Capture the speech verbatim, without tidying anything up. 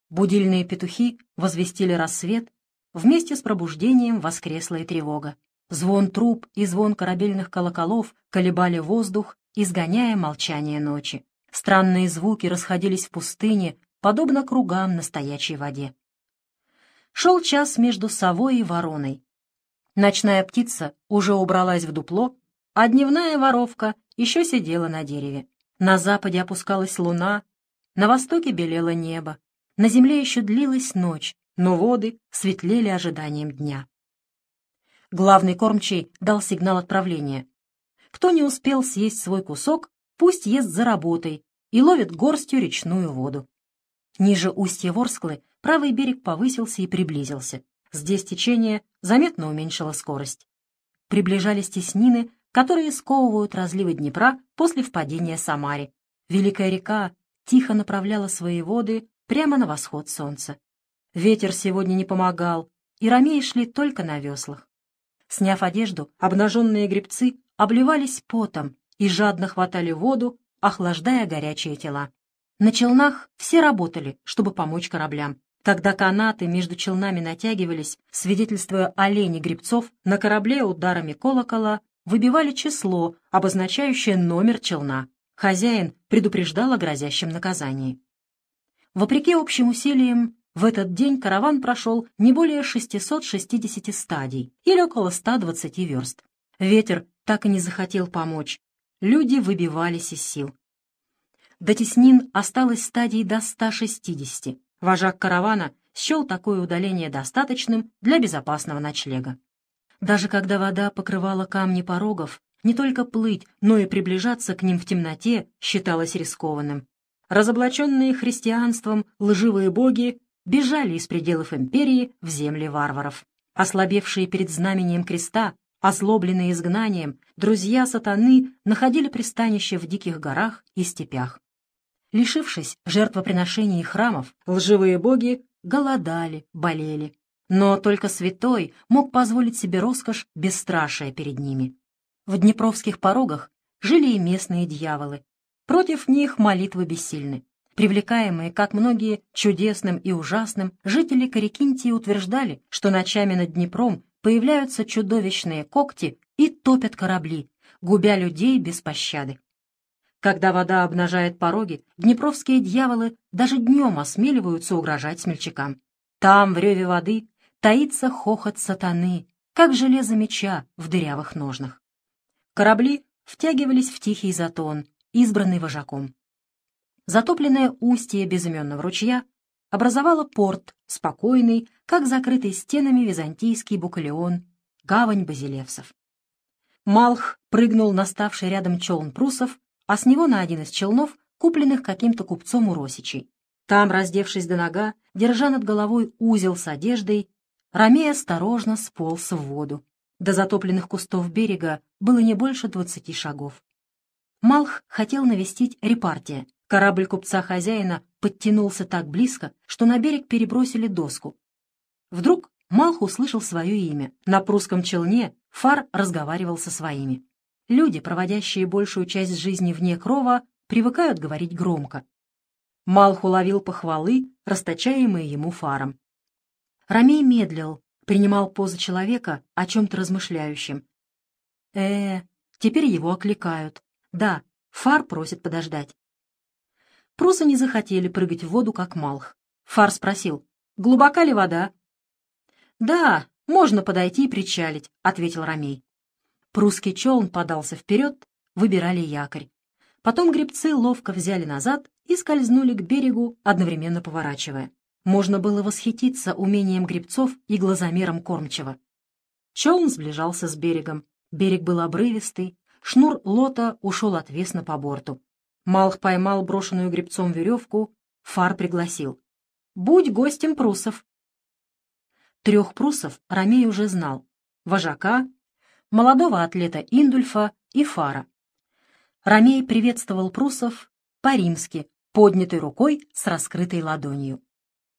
Будильные петухи возвестили рассвет, вместе с пробуждением воскресла и тревога. Звон труб и звон корабельных колоколов колебали воздух, изгоняя молчание ночи. Странные звуки расходились в пустыне, подобно кругам на стоячей воде. Шел час между совой и вороной. Ночная птица уже убралась в дупло, а дневная воровка еще сидела на дереве. На западе опускалась луна, на востоке белело небо. На земле еще длилась ночь, но воды светлели ожиданием дня. Главный кормчий дал сигнал отправления. Кто не успел съесть свой кусок, пусть ест за работой и ловит горстью речную воду. Ниже устья Ворсклы правый берег повысился и приблизился. Здесь течение заметно уменьшило скорость. Приближались теснины, которые сковывают разливы Днепра после впадения Самаре. Великая река тихо направляла свои воды прямо на восход солнца. Ветер сегодня не помогал, и ромеи шли только на веслах. Сняв одежду, обнаженные гребцы обливались потом и жадно хватали воду, охлаждая горячие тела. На челнах все работали, чтобы помочь кораблям. Когда канаты между челнами натягивались, свидетельствуя о лени гребцов, на корабле ударами колокола выбивали число, обозначающее номер челна. Хозяин предупреждал о грозящем наказании. Вопреки общим усилиям, в этот день караван прошел не более шестисот шестидесяти стадий, или около ста двадцати верст. Ветер так и не захотел помочь. Люди выбивались из сил. До теснин осталось стадий до ста шестидесяти. Вожак каравана счел такое удаление достаточным для безопасного ночлега. Даже когда вода покрывала камни порогов, не только плыть, но и приближаться к ним в темноте считалось рискованным. Разоблаченные христианством лживые боги бежали из пределов империи в земли варваров. Ослабевшие перед знамением креста, озлобленные изгнанием, друзья сатаны находили пристанище в диких горах и степях. Лишившись жертвоприношений и храмов, лживые боги голодали, болели. Но только святой мог позволить себе роскошь бесстрашия перед ними. В днепровских порогах жили и местные дьяволы. Против них молитвы бессильны. Привлекаемые, как многие, чудесным и ужасным, жители Корекинтии утверждали, что ночами над Днепром появляются чудовищные когти и топят корабли, губя людей без пощады. Когда вода обнажает пороги, днепровские дьяволы даже днем осмеливаются угрожать смельчакам. Там, в реве воды, таится хохот сатаны, как железо меча в дырявых ножнах. Корабли втягивались в тихий затон, избранный вожаком. Затопленное устье безыменного ручья образовало порт, спокойный, как закрытый стенами византийский Букалеон, гавань базилевсов. Малх прыгнул на ставший рядом челн прусов, а с него на один из челнов, купленных каким-то купцом у Росичей. Там, раздевшись до нога, держа над головой узел с одеждой, ромей осторожно сполз в воду. До затопленных кустов берега было не больше двадцати шагов. Малх хотел навестить Репартия. Корабль купца-хозяина подтянулся так близко, что на берег перебросили доску. Вдруг Малх услышал свое имя. На прусском челне Фар разговаривал со своими. Люди, проводящие большую часть жизни вне крова, привыкают говорить громко. Малх уловил похвалы, расточаемые ему Фаром. Ромей медлил, принимал позы человека, о чем-то размышляющем. э теперь его окликают. Да, Фар просит подождать. Прусы не захотели прыгать в воду, как Малх. Фар спросил, глубока ли вода? «Да, можно подойти и причалить», — ответил Ромей. Прусский челн подался вперед, выбирали якорь. Потом гребцы ловко взяли назад и скользнули к берегу, одновременно поворачивая. Можно было восхититься умением гребцов и глазомером кормчего. Челн сближался с берегом. Берег был обрывистый, шнур лота ушел отвесно по борту. Малх поймал брошенную гребцом веревку, Фар пригласил. «Будь гостем прусов». Трех прусов Ромей уже знал. Вожака, молодого атлета Индульфа и Фара. Ромей приветствовал прусов по-римски, поднятой рукой с раскрытой ладонью.